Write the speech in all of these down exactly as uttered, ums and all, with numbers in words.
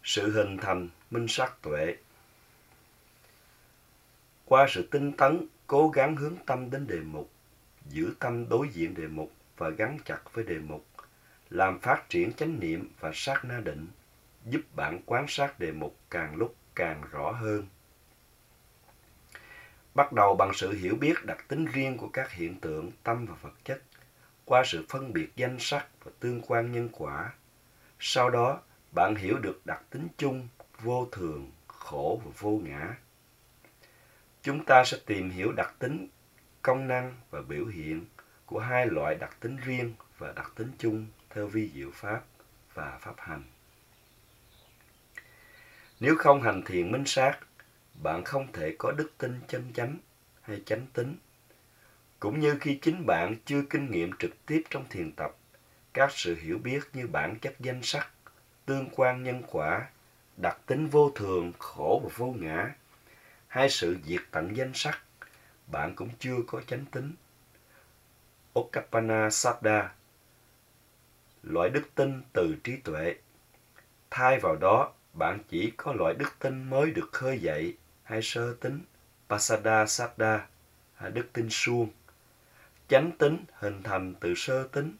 Sự hình thành minh sát tuệ. Qua sự tinh tấn, cố gắng hướng tâm đến đề mục, giữ tâm đối diện đề mục và gắn chặt với đề mục, làm phát triển chánh niệm và sát na định, giúp bạn quan sát đề mục càng lúc càng rõ hơn. Bắt đầu bằng sự hiểu biết đặc tính riêng của các hiện tượng tâm và vật chất, qua sự phân biệt danh sắc và tương quan nhân quả. Sau đó, bạn hiểu được đặc tính chung, vô thường, khổ và vô ngã. Chúng ta sẽ tìm hiểu đặc tính, công năng và biểu hiện của hai loại đặc tính riêng và đặc tính chung theo vi diệu pháp và pháp hành. Nếu không hành thiền minh sát, bạn không thể có đức tin chân chánh hay chánh tín. Cũng như khi chính bạn chưa kinh nghiệm trực tiếp trong thiền tập, các sự hiểu biết như bản chất danh sắc, tương quan nhân quả, đặc tính vô thường, khổ và vô ngã, hay sự diệt tận danh sắc, bạn cũng chưa có chánh tín. Okkapana Saddha, loại đức tin từ trí tuệ. Thay vào đó, bạn chỉ có loại đức tin mới được khơi dậy hay sơ tín, Pasada Saddha, hay đức tin suông. Chánh tín hình thành từ sơ tín.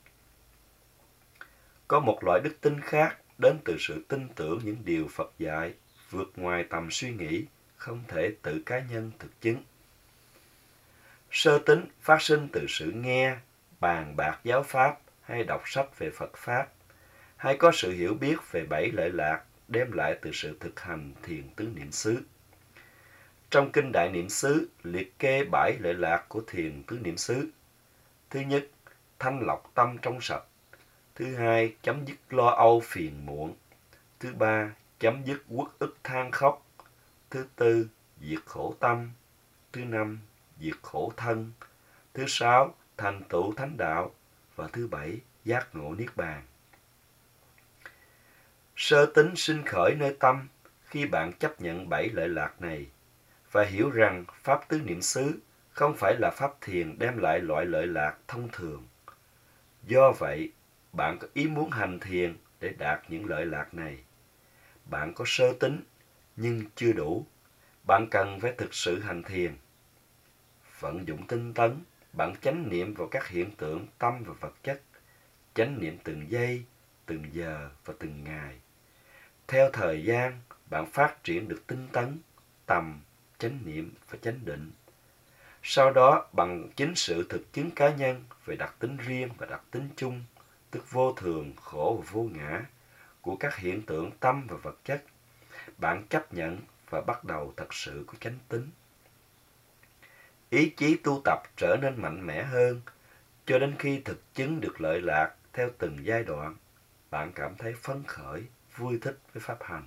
Có một loại đức tin khác đến từ sự tin tưởng những điều Phật dạy, vượt ngoài tầm suy nghĩ, không thể tự cá nhân thực chứng. Sơ tín phát sinh từ sự nghe, bàn bạc giáo pháp hay đọc sách về Phật Pháp, hay có sự hiểu biết về bảy lợi lạc đem lại từ sự thực hành thiền tứ niệm xứ. Trong Kinh Đại Niệm xứ liệt kê bảy lợi lạc của thiền tứ niệm xứ. Thứ nhất, thanh lọc tâm trong sạch. Thứ hai, chấm dứt lo âu phiền muộn. Thứ ba, chấm dứt uất ức than khóc. Thứ tư, diệt khổ tâm. Thứ năm, diệt khổ thân. Thứ sáu, thành tựu thánh đạo. Và thứ bảy, giác ngộ niết bàn. Sơ tín sinh khởi nơi tâm khi bạn chấp nhận bảy lợi lạc này và hiểu rằng pháp tứ niệm xứ không phải là pháp thiền đem lại loại lợi lạc thông thường. Do vậy, bạn có ý muốn hành thiền để đạt những lợi lạc này. Bạn có sơ tín nhưng chưa đủ. Bạn cần phải thực sự hành thiền. Vận dụng tinh tấn, bạn chánh niệm vào các hiện tượng tâm và vật chất, chánh niệm từng giây, từng giờ và từng ngày. Theo thời gian, bạn phát triển được tinh tấn, tầm, chánh niệm và chánh định. Sau đó, bằng chính sự thực chứng cá nhân về đặc tính riêng và đặc tính chung, tức vô thường, khổ và vô ngã, của các hiện tượng tâm và vật chất, bạn chấp nhận và bắt đầu thật sự có chánh tín. Ý chí tu tập trở nên mạnh mẽ hơn, cho đến khi thực chứng được lợi lạc theo từng giai đoạn, bạn cảm thấy phấn khởi, vui thích với pháp hành.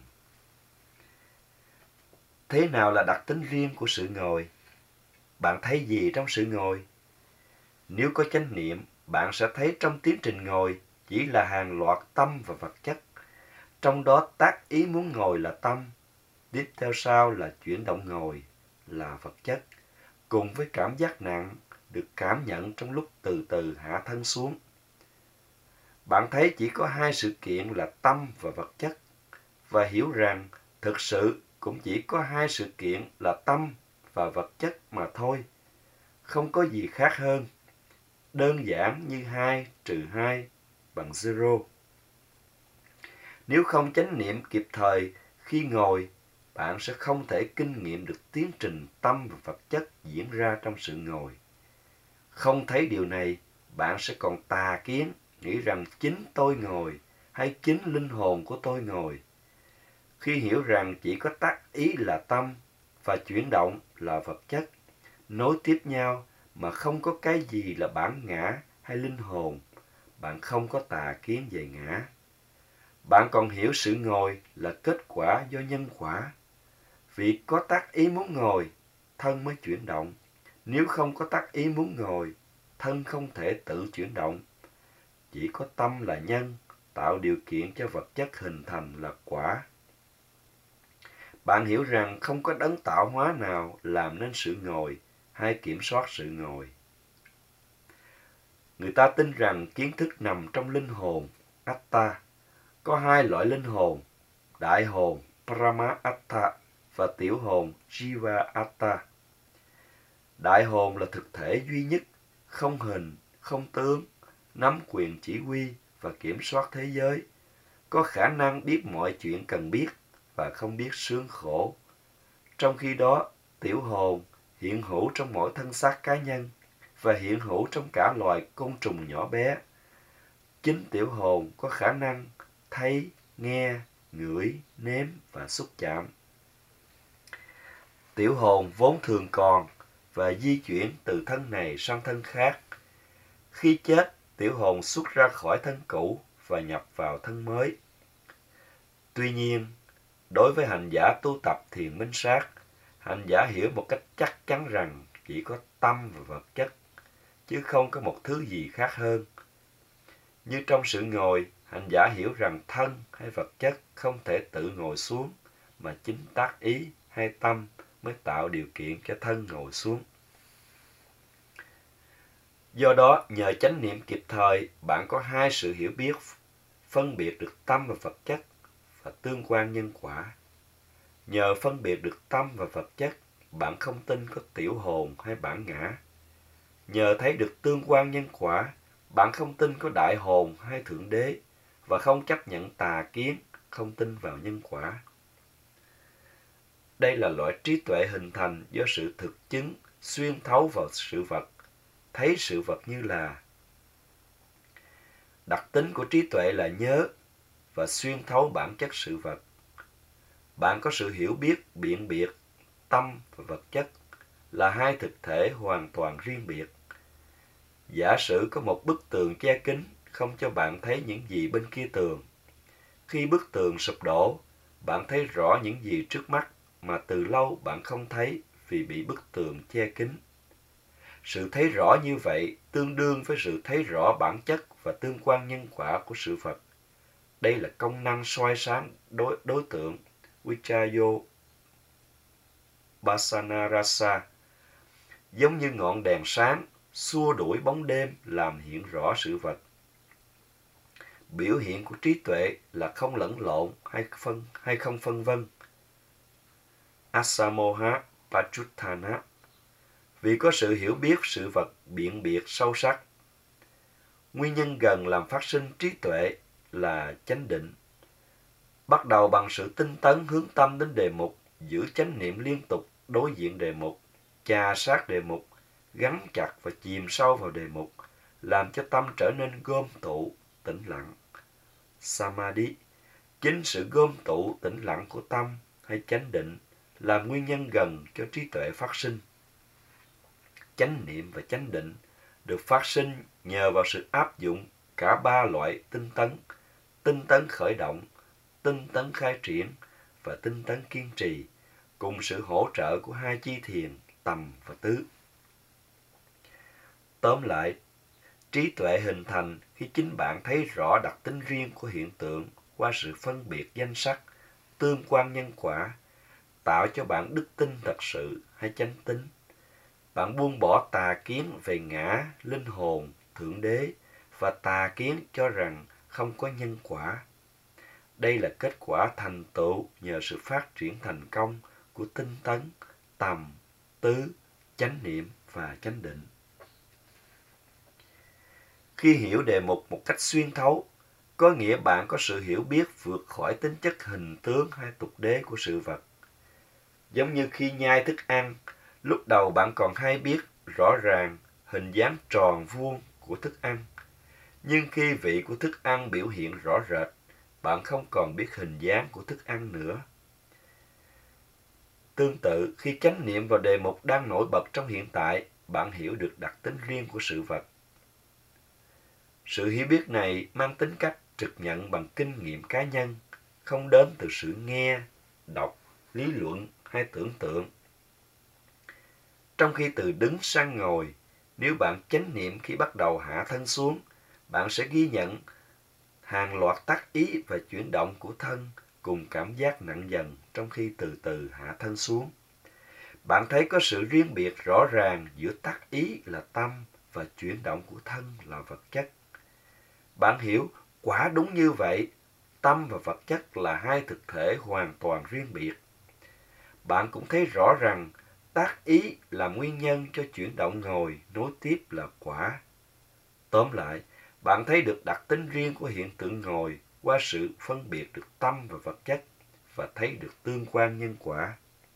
Thế nào là đặc tính riêng của sự ngồi? Bạn thấy gì trong sự ngồi? Nếu có chánh niệm, bạn sẽ thấy trong tiến trình ngồi chỉ là hàng loạt tâm và vật chất. Trong đó tác ý muốn ngồi là tâm, tiếp theo sau là chuyển động ngồi là vật chất, cùng với cảm giác nặng được cảm nhận trong lúc từ từ hạ thân xuống. Bạn thấy chỉ có hai sự kiện là tâm và vật chất, và hiểu rằng thực sự cũng chỉ có hai sự kiện là tâm và vật chất mà thôi, không có gì khác hơn. Đơn giản như hai trừ hai bằng zero. Nếu không chánh niệm kịp thời khi ngồi, bạn sẽ không thể kinh nghiệm được tiến trình tâm và vật chất diễn ra trong sự ngồi. Không thấy điều này, bạn sẽ còn tà kiến, nghĩ rằng chính tôi ngồi hay chính linh hồn của tôi ngồi. Khi hiểu rằng chỉ có tác ý là tâm và chuyển động là vật chất, nối tiếp nhau mà không có cái gì là bản ngã hay linh hồn, bạn không có tà kiến về ngã. Bạn còn hiểu sự ngồi là kết quả do nhân quả. Vì có tác ý muốn ngồi, thân mới chuyển động. Nếu không có tác ý muốn ngồi, thân không thể tự chuyển động. Chỉ có tâm là nhân, tạo điều kiện cho vật chất hình thành là quả. Bạn hiểu rằng không có đấng tạo hóa nào làm nên sự ngồi hay kiểm soát sự ngồi. Người ta tin rằng kiến thức nằm trong linh hồn, Atta. Có hai loại linh hồn, đại hồn Paramattha và tiểu hồn Jivātta. Đại hồn là thực thể duy nhất, không hình, không tướng, nắm quyền chỉ huy và kiểm soát thế giới, có khả năng biết mọi chuyện cần biết và không biết sướng khổ. Trong khi đó, tiểu hồn hiện hữu trong mỗi thân xác cá nhân và hiện hữu trong cả loài côn trùng nhỏ bé. Chính tiểu hồn có khả năng thấy, nghe, ngửi, nếm và xúc chạm. Tiểu hồn vốn thường còn và di chuyển từ thân này sang thân khác. Khi chết, tiểu hồn xuất ra khỏi thân cũ và nhập vào thân mới. Tuy nhiên, đối với hành giả tu tập thiền minh sát, hành giả hiểu một cách chắc chắn rằng chỉ có tâm và vật chất, chứ không có một thứ gì khác hơn. Như trong sự ngồi, hành giả hiểu rằng thân hay vật chất không thể tự ngồi xuống, mà chính tác ý hay tâm mới tạo điều kiện cho thân ngồi xuống. Do đó, nhờ chánh niệm kịp thời, bạn có hai sự hiểu biết, phân biệt được tâm và vật chất và tương quan nhân quả. Nhờ phân biệt được tâm và vật chất, bạn không tin có tiểu hồn hay bản ngã. Nhờ thấy được tương quan nhân quả, bạn không tin có đại hồn hay thượng đế và không chấp nhận tà kiến, không tin vào nhân quả. Đây là loại trí tuệ hình thành do sự thực chứng, xuyên thấu vào sự vật, thấy sự vật như là. Đặc tính của trí tuệ là nhớ và xuyên thấu bản chất sự vật. Bạn có sự hiểu biết, biện biệt, tâm và vật chất là hai thực thể hoàn toàn riêng biệt. Giả sử có một bức tường che kín, không cho bạn thấy những gì bên kia tường. Khi bức tường sụp đổ, bạn thấy rõ những gì trước mắt mà từ lâu bạn không thấy vì bị bức tường che kín. Sự thấy rõ như vậy tương đương với sự thấy rõ bản chất và tương quan nhân quả của sự vật. Đây là công năng soi sáng đối, đối tượng Vichayo Basanarasa, giống như ngọn đèn sáng xua đuổi bóng đêm làm hiện rõ sự vật. Biểu hiện của trí tuệ là không lẫn lộn hay phân hay không phân vân. Asamoha Pachuttana, vì có sự hiểu biết sự vật biện biệt sâu sắc. Nguyên nhân gần làm phát sinh trí tuệ là chánh định. Bắt đầu bằng sự tinh tấn hướng tâm đến đề mục, giữ chánh niệm liên tục đối diện đề mục, chà sát đề mục, gắn chặt và chìm sâu vào đề mục, làm cho tâm trở nên gom tụ, tĩnh lặng. Samadhi, chính sự gom tụ tĩnh lặng của tâm hay chánh định là nguyên nhân gần cho trí tuệ phát sinh. Chánh niệm và chánh định được phát sinh nhờ vào sự áp dụng cả ba loại tinh tấn, tinh tấn khởi động, tinh tấn khai triển và tinh tấn kiên trì, cùng sự hỗ trợ của hai chi thiền tầm và tứ. Tóm lại, trí tuệ hình thành khi chính bạn thấy rõ đặc tính riêng của hiện tượng qua sự phân biệt danh sắc, tương quan nhân quả, tạo cho bạn đức tin thật sự hay chánh tín. Bạn buông bỏ tà kiến về ngã, linh hồn, thượng đế và tà kiến cho rằng không có nhân quả. Đây là kết quả thành tựu nhờ sự phát triển thành công của tinh tấn, tầm, tứ, chánh niệm và chánh định. Khi hiểu đề mục một cách xuyên thấu, có nghĩa bạn có sự hiểu biết vượt khỏi tính chất hình tướng hay tục đế của sự vật. Giống như khi nhai thức ăn, lúc đầu bạn còn hay biết rõ ràng hình dáng tròn vuông của thức ăn. Nhưng khi vị của thức ăn biểu hiện rõ rệt, bạn không còn biết hình dáng của thức ăn nữa. Tương tự, khi chánh niệm vào đề mục đang nổi bật trong hiện tại, bạn hiểu được đặc tính riêng của sự vật. Sự hiểu biết này mang tính cách trực nhận bằng kinh nghiệm cá nhân, không đến từ sự nghe, đọc, lý luận hay tưởng tượng. Trong khi từ đứng sang ngồi, nếu bạn chánh niệm khi bắt đầu hạ thân xuống, bạn sẽ ghi nhận hàng loạt tác ý và chuyển động của thân cùng cảm giác nặng dần trong khi từ từ hạ thân xuống. Bạn thấy có sự riêng biệt rõ ràng giữa tác ý là tâm và chuyển động của thân là vật chất. Bạn hiểu quả đúng như vậy, tâm và vật chất là hai thực thể hoàn toàn riêng biệt. Bạn cũng thấy rõ rằng tác ý là nguyên nhân cho chuyển động ngồi, nối tiếp là quả. Tóm lại, bạn thấy được đặc tính riêng của hiện tượng ngồi qua sự phân biệt được tâm và vật chất và thấy được tương quan nhân quả.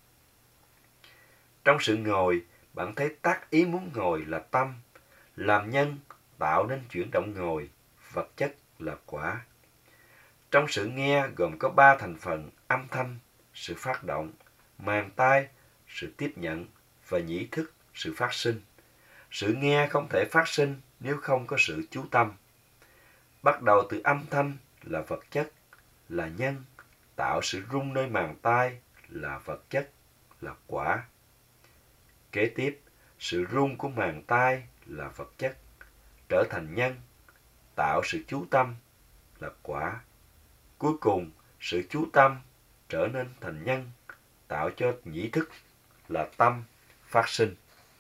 Trong sự ngồi, bạn thấy tác ý muốn ngồi là tâm, làm nhân tạo nên chuyển động ngồi, vật chất là quả. Trong sự nghe gồm có ba thành phần: âm thanh, sự phát động; màng tai, sự tiếp nhận; và nhĩ thức, sự phát sinh. Sự nghe không thể phát sinh nếu không có sự chú tâm. Bắt đầu từ âm thanh là vật chất, là nhân, tạo sự rung nơi màng tai là vật chất, là quả. Kế tiếp, sự rung của màng tai là vật chất, trở thành nhân, tạo sự chú tâm là quả. Cuối cùng, sự chú tâm trở nên thành nhân, tạo cho nhĩ thức là tâm, phát sinh.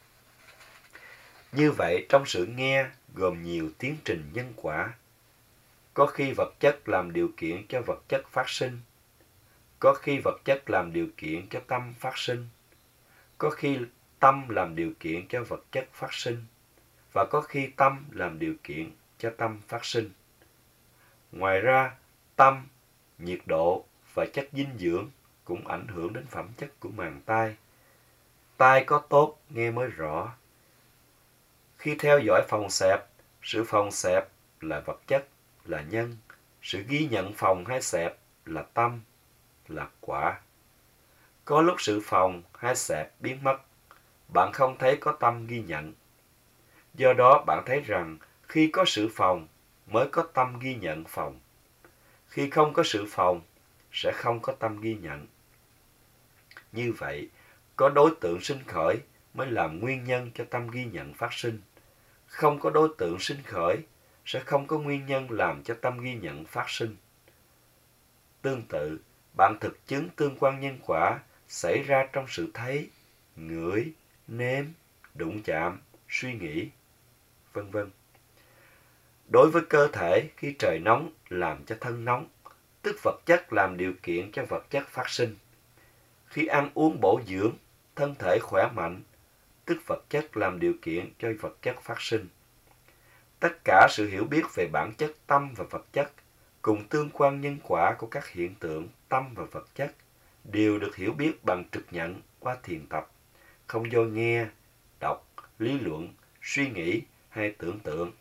Như vậy, trong sự nghe gồm nhiều tiến trình nhân quả. Có khi vật chất làm điều kiện cho vật chất phát sinh. Có khi vật chất làm điều kiện cho tâm phát sinh. Có khi tâm làm điều kiện cho vật chất phát sinh. Và có khi tâm làm điều kiện cho tâm phát sinh. Ngoài ra, tâm, nhiệt độ và chất dinh dưỡng cũng ảnh hưởng đến phẩm chất của màng tai. Tai có tốt, nghe mới rõ. Khi theo dõi phòng xẹp, sự phòng xẹp là vật chất, là nhân. Sự ghi nhận phòng hay xẹp là tâm, là quả. Có lúc sự phòng hay xẹp biến mất, bạn không thấy có tâm ghi nhận. Do đó bạn thấy rằng khi có sự phòng mới có tâm ghi nhận phòng. Khi không có sự phòng sẽ không có tâm ghi nhận. Như vậy, có đối tượng sinh khởi mới làm nguyên nhân cho tâm ghi nhận phát sinh. Không có đối tượng sinh khởi sẽ không có nguyên nhân làm cho tâm ghi nhận phát sinh. Tương tự, bạn thực chứng tương quan nhân quả xảy ra trong sự thấy, ngửi, nếm, đụng chạm, suy nghĩ, vân vân. Đối với cơ thể, khi trời nóng làm cho thân nóng, tức vật chất làm điều kiện cho vật chất phát sinh. Khi ăn uống bổ dưỡng, thân thể khỏe mạnh, tức vật chất làm điều kiện cho vật chất phát sinh. Tất cả sự hiểu biết về bản chất tâm và vật chất cùng tương quan nhân quả của các hiện tượng tâm và vật chất đều được hiểu biết bằng trực nhận qua thiền tập, không do nghe, đọc, lý luận, suy nghĩ hay tưởng tượng.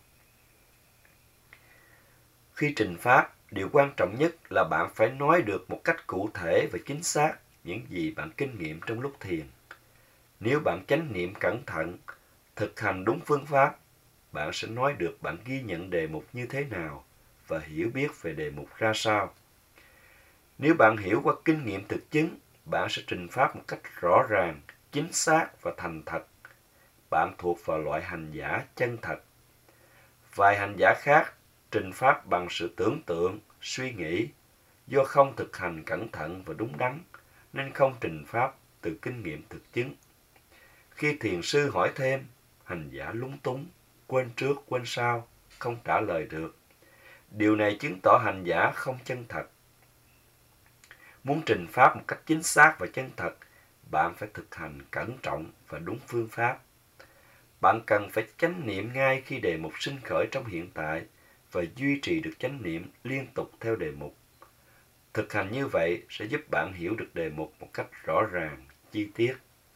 Khi trình pháp, điều quan trọng nhất là bạn phải nói được một cách cụ thể và chính xác những gì bạn kinh nghiệm trong lúc thiền. Nếu bạn chánh niệm cẩn thận, thực hành đúng phương pháp, bạn sẽ nói được bạn ghi nhận đề mục như thế nào và hiểu biết về đề mục ra sao. Nếu bạn hiểu qua kinh nghiệm thực chứng, bạn sẽ trình pháp một cách rõ ràng, chính xác và thành thật. Bạn thuộc vào loại hành giả chân thật. Vài hành giả khác trình pháp bằng sự tưởng tượng, suy nghĩ, do không thực hành cẩn thận và đúng đắn, nên không trình pháp từ kinh nghiệm thực chứng. Khi thiền sư hỏi thêm, hành giả lúng túng, quên trước quên sau, không trả lời được. Điều này chứng tỏ hành giả không chân thật. Muốn trình pháp một cách chính xác và chân thật, bạn phải thực hành cẩn trọng và đúng phương pháp. Bạn cần phải chánh niệm ngay khi đề mục sinh khởi trong hiện tại và duy trì được chánh niệm liên tục theo đề mục. Thực hành như vậy sẽ giúp bạn hiểu được đề mục một cách rõ ràng, chi tiết.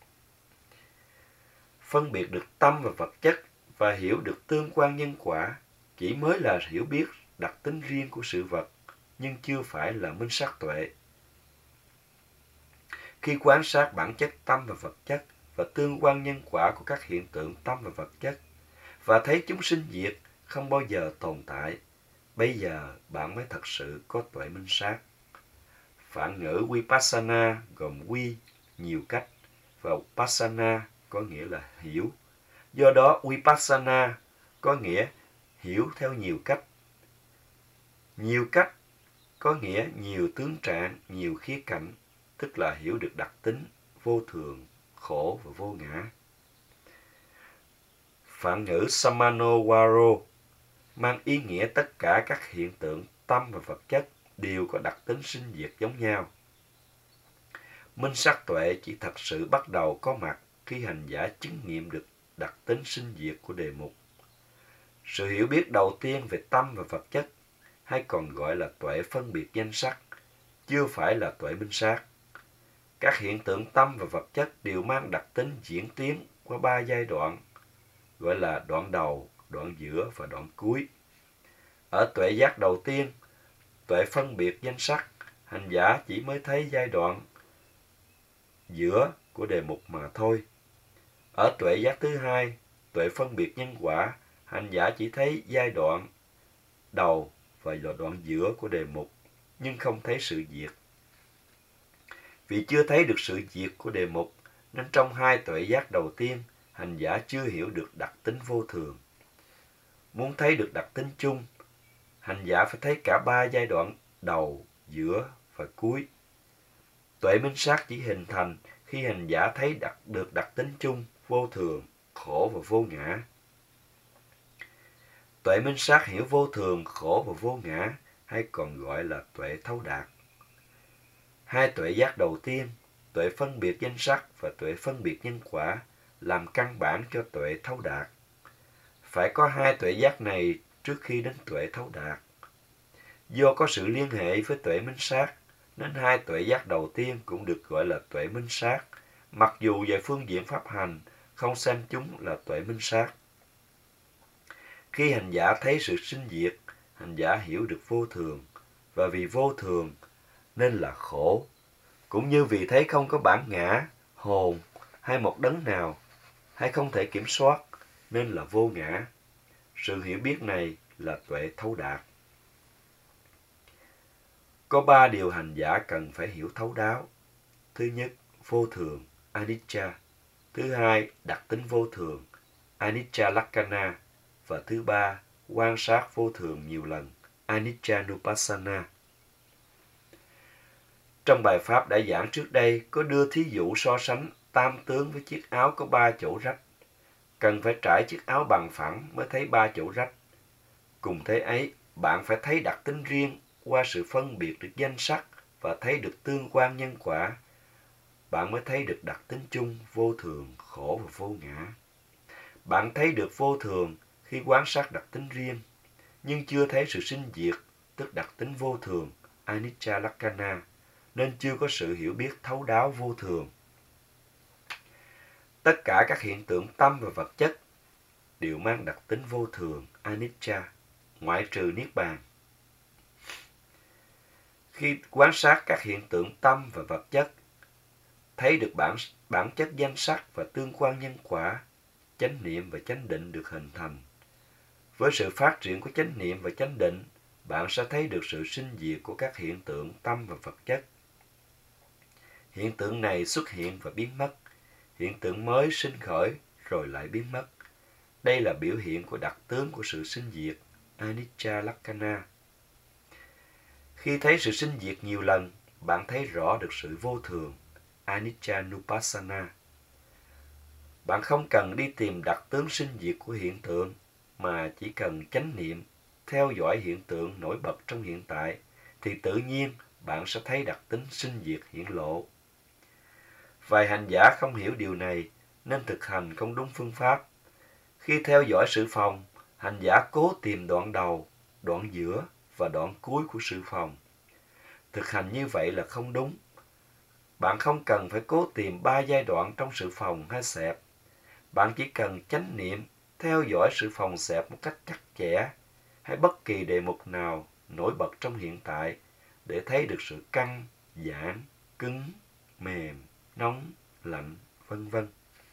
Phân biệt được tâm và vật chất và hiểu được tương quan nhân quả chỉ mới là hiểu biết đặc tính riêng của sự vật, nhưng chưa phải là minh sát tuệ. Khi quan sát bản chất tâm và vật chất và tương quan nhân quả của các hiện tượng tâm và vật chất, và thấy chúng sinh diệt không bao giờ tồn tại, bây giờ bạn mới thật sự có tuệ minh sát. Phản ngữ Vipassana gồm vi, nhiều cách, và Passana có nghĩa là hiểu. Do đó Vipassana có nghĩa hiểu theo nhiều cách. Nhiều cách có nghĩa nhiều tướng trạng, nhiều khía cạnh, tức là hiểu được đặc tính, vô thường, khổ và vô ngã. Phản ngữ Samanowaro mang ý nghĩa tất cả các hiện tượng tâm và vật chất đều có đặc tính sinh diệt giống nhau. Minh sát tuệ chỉ thật sự bắt đầu có mặt khi hành giả chứng nghiệm được đặc tính sinh diệt của đề mục. Sự hiểu biết đầu tiên về tâm và vật chất, hay còn gọi là tuệ phân biệt danh sắc, chưa phải là tuệ minh sát. Các hiện tượng tâm và vật chất đều mang đặc tính diễn tiến qua ba giai đoạn, gọi là đoạn đầu, đoạn giữa và đoạn cuối. Ở tuệ giác đầu tiên, tuệ phân biệt danh sắc, hành giả chỉ mới thấy giai đoạn giữa của đề mục mà thôi. Ở tuệ giác thứ hai, tuệ phân biệt nhân quả, hành giả chỉ thấy giai đoạn đầu và đoạn giữa của đề mục, nhưng không thấy sự diệt. Vì chưa thấy được sự diệt của đề mục, nên trong hai tuệ giác đầu tiên, hành giả chưa hiểu được đặc tính vô thường. Muốn thấy được đặc tính chung, hành giả phải thấy cả ba giai đoạn đầu, giữa và cuối. Tuệ minh sát chỉ hình thành khi hành giả thấy đặc, được đặc tính chung, vô thường, khổ và vô ngã. Tuệ minh sát hiểu vô thường, khổ và vô ngã, hay còn gọi là tuệ thấu đạt. Hai tuệ giác đầu tiên, tuệ phân biệt danh sắc và tuệ phân biệt nhân quả, làm căn bản cho tuệ thấu đạt. Phải có hai tuệ giác này trước khi đến tuệ thấu đạt. Do có sự liên hệ với tuệ minh sát, nên hai tuệ giác đầu tiên cũng được gọi là tuệ minh sát, mặc dù về phương diện pháp hành không xem chúng là tuệ minh sát. Khi hành giả thấy sự sinh diệt, hành giả hiểu được vô thường, và vì vô thường nên là khổ, cũng như vì thấy không có bản ngã, hồn hay một đấng nào, hay không thể kiểm soát nên là vô ngã. Sự hiểu biết này là tuệ thấu đạt. Có ba điều hành giả cần phải hiểu thấu đáo. Thứ nhất, vô thường, anicca. Thứ hai, đặc tính vô thường, anicca lakkhana. Và thứ ba, quan sát vô thường nhiều lần, anicca nupassana. Trong bài pháp đã giảng trước đây có đưa thí dụ so sánh tam tướng với chiếc áo có ba chỗ rách. Cần phải trải chiếc áo bằng phẳng mới thấy ba chỗ rách. Cùng thế ấy, bạn phải thấy đặc tính riêng qua sự phân biệt được danh sắc và thấy được tương quan nhân quả. Bạn mới thấy được đặc tính chung, vô thường, khổ và vô ngã. Bạn thấy được vô thường khi quan sát đặc tính riêng, nhưng chưa thấy sự sinh diệt, tức đặc tính vô thường, anicca lakkhana, nên chưa có sự hiểu biết thấu đáo vô thường. Tất cả các hiện tượng tâm và vật chất đều mang đặc tính vô thường, anicca, ngoại trừ niết bàn. Khi quan sát các hiện tượng tâm và vật chất, thấy được bản, bản chất danh sắc và tương quan nhân quả, chánh niệm và chánh định được hình thành. Với sự phát triển của chánh niệm và chánh định, bạn sẽ thấy được sự sinh diệt của các hiện tượng tâm và vật chất. Hiện tượng này xuất hiện và biến mất, hiện tượng mới sinh khởi rồi lại biến mất. Đây là biểu hiện của đặc tướng của sự sinh diệt, anicca lakkhana. Khi thấy sự sinh diệt nhiều lần, bạn thấy rõ được sự vô thường, anicca nupassana. Bạn không cần đi tìm đặc tướng sinh diệt của hiện tượng, mà chỉ cần chánh niệm, theo dõi hiện tượng nổi bật trong hiện tại, thì tự nhiên bạn sẽ thấy đặc tính sinh diệt hiển lộ. Vài hành giả không hiểu điều này, nên thực hành không đúng phương pháp. Khi theo dõi sự phòng, hành giả cố tìm đoạn đầu, đoạn giữa và đoạn cuối của sự phòng. Thực hành như vậy là không đúng. Bạn không cần phải cố tìm ba giai đoạn trong sự phòng hay xẹp. Bạn chỉ cần chánh niệm, theo dõi sự phòng xẹp một cách chặt chẽ, hay bất kỳ đề mục nào nổi bật trong hiện tại, để thấy được sự căng, giãn, cứng, mềm, nóng, lạnh, vân vân.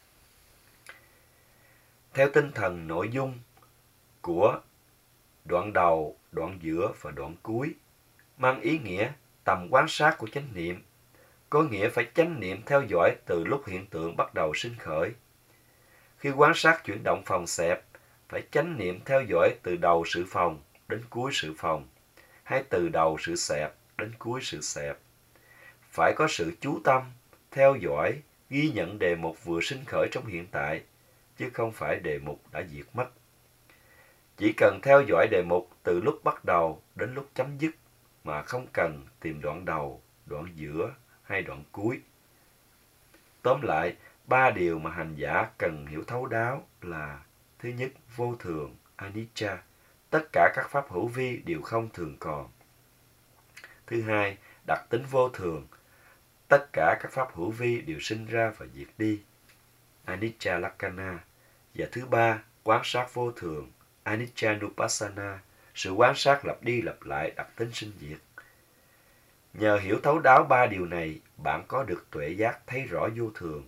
Theo tinh thần nội dung của đoạn đầu, đoạn giữa và đoạn cuối, mang ý nghĩa tầm quan sát của chánh niệm, có nghĩa phải chánh niệm theo dõi từ lúc hiện tượng bắt đầu sinh khởi. Khi quan sát chuyển động phòng xẹp, phải chánh niệm theo dõi từ đầu sự phòng đến cuối sự phòng, hay từ đầu sự xẹp đến cuối sự xẹp. Phải có sự chú tâm, theo dõi, ghi nhận đề mục vừa sinh khởi trong hiện tại, chứ không phải đề mục đã diệt mất. Chỉ cần theo dõi đề mục từ lúc bắt đầu đến lúc chấm dứt, mà không cần tìm đoạn đầu, đoạn giữa hay đoạn cuối. Tóm lại, ba điều mà hành giả cần hiểu thấu đáo là: thứ nhất, vô thường, anicca, tất cả các pháp hữu vi đều không thường còn. Thứ hai, đặc tính vô thường, tất cả các pháp hữu vi đều sinh ra và diệt đi, anicca lakkhana. Và thứ ba, quán sát vô thường, aniccanupassana, sự quan sát lặp đi lặp lại đặc tính sinh diệt. Nhờ hiểu thấu đáo ba điều này, bạn có được tuệ giác thấy rõ vô thường.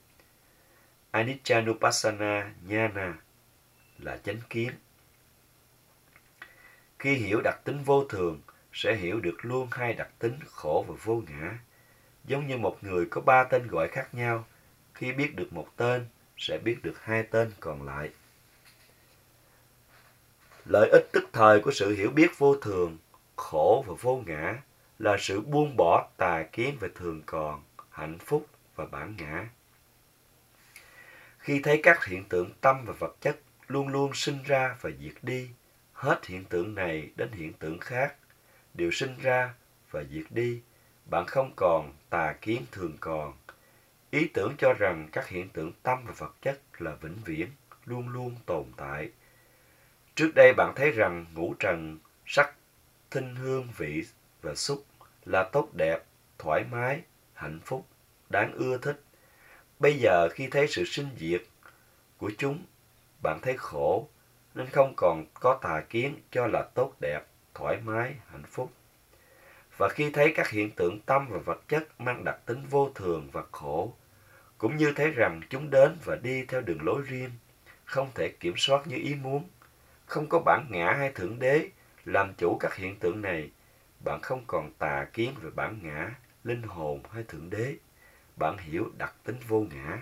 Aniccanupassana Jnana là chánh kiến. Khi hiểu đặc tính vô thường, sẽ hiểu được luôn hai đặc tính khổ và vô ngã. Giống như một người có ba tên gọi khác nhau, khi biết được một tên, sẽ biết được hai tên còn lại. Lợi ích tức thời của sự hiểu biết vô thường, khổ và vô ngã là sự buông bỏ tà kiến về thường còn, hạnh phúc và bản ngã. Khi thấy các hiện tượng tâm và vật chất luôn luôn sinh ra và diệt đi, hết hiện tượng này đến hiện tượng khác, đều sinh ra và diệt đi, bạn không còn tà kiến thường còn. Ý tưởng cho rằng các hiện tượng tâm và vật chất là vĩnh viễn, luôn luôn tồn tại. Trước đây bạn thấy rằng ngũ trần, sắc, thinh hương, vị và xúc là tốt đẹp, thoải mái, hạnh phúc, đáng ưa thích. Bây giờ khi thấy sự sinh diệt của chúng, bạn thấy khổ, nên không còn có tà kiến cho là tốt đẹp, thoải mái, hạnh phúc. Và khi thấy các hiện tượng tâm và vật chất mang đặc tính vô thường và khổ, cũng như thấy rằng chúng đến và đi theo đường lối riêng, không thể kiểm soát như ý muốn, không có bản ngã hay thượng đế làm chủ các hiện tượng này, bạn không còn tà kiến về bản ngã, linh hồn hay thượng đế. Bạn hiểu đặc tính vô ngã.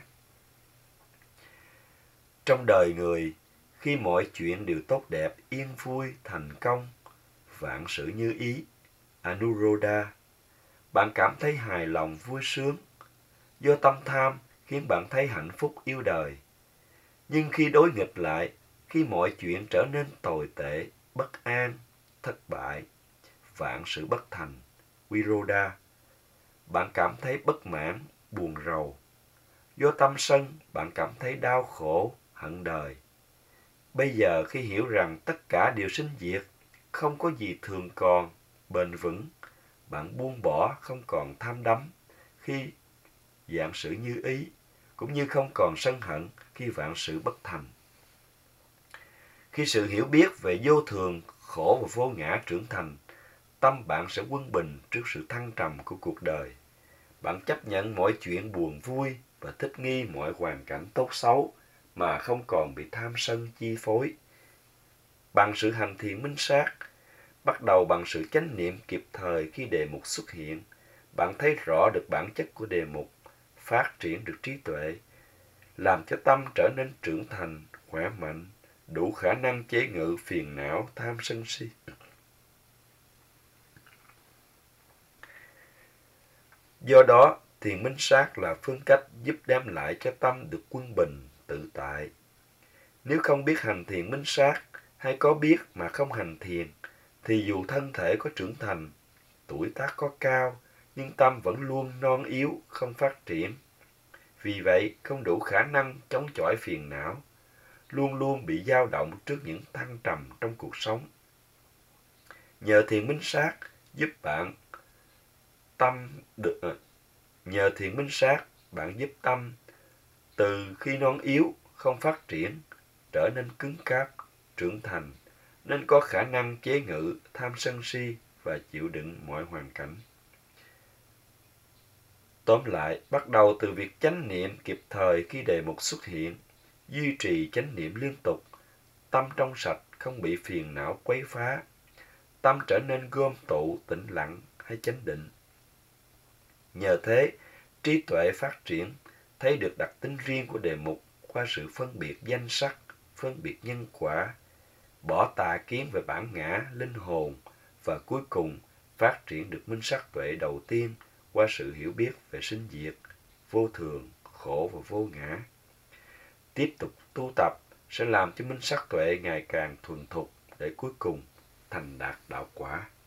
Trong đời người, khi mọi chuyện đều tốt đẹp, yên vui, thành công, vạn sự như ý, anurodha, bạn cảm thấy hài lòng, vui sướng. Do tâm tham khiến bạn thấy hạnh phúc yêu đời. Nhưng khi đối nghịch lại, khi mọi chuyện trở nên tồi tệ, bất an, thất bại, vạn sự bất thành, virodha, bạn cảm thấy bất mãn, buồn rầu. Do tâm sân, bạn cảm thấy đau khổ, hận đời. Bây giờ khi hiểu rằng tất cả đều sinh diệt, không có gì thường còn, bền vững, bạn buông bỏ không còn tham đắm khi vạn sự như ý, cũng như không còn sân hận khi vạn sự bất thành. Khi sự hiểu biết về vô thường, khổ và vô ngã trưởng thành, tâm bạn sẽ quân bình trước sự thăng trầm của cuộc đời. Bạn chấp nhận mọi chuyện buồn vui và thích nghi mọi hoàn cảnh tốt xấu mà không còn bị tham sân chi phối. Bằng sự hành thiền minh sát, bắt đầu bằng sự chánh niệm kịp thời khi đề mục xuất hiện, bạn thấy rõ được bản chất của đề mục, phát triển được trí tuệ, làm cho tâm trở nên trưởng thành, khỏe mạnh, đủ khả năng chế ngự phiền não, tham sân si. Do đó, thiền minh sát là phương cách giúp đem lại cho tâm được quân bình, tự tại. Nếu không biết hành thiền minh sát, hay có biết mà không hành thiền, thì dù thân thể có trưởng thành, tuổi tác có cao, nhưng tâm vẫn luôn non yếu, không phát triển. Vì vậy, không đủ khả năng chống chọi phiền não, luôn luôn bị dao động trước những thăng trầm trong cuộc sống. Nhờ thiền minh sát giúp bạn tâm được nhờ thiền minh sát bạn giúp tâm từ khi non yếu không phát triển trở nên cứng cáp, trưởng thành, nên có khả năng chế ngự tham sân si và chịu đựng mọi hoàn cảnh. Tóm lại, bắt đầu từ việc chánh niệm kịp thời khi đề mục xuất hiện, duy trì chánh niệm liên tục, tâm trong sạch không bị phiền não quấy phá, tâm trở nên gom tụ, tĩnh lặng hay chánh định. Nhờ thế, trí tuệ phát triển, thấy được đặc tính riêng của đề mục qua sự phân biệt danh sắc, phân biệt nhân quả, bỏ tà kiến về bản ngã, linh hồn và cuối cùng phát triển được minh sắc tuệ đầu tiên qua sự hiểu biết về sinh diệt, vô thường, khổ và vô ngã. Tiếp tục tu tập sẽ làm cho minh sắc tuệ ngày càng thuần thục để cuối cùng thành đạt đạo quả.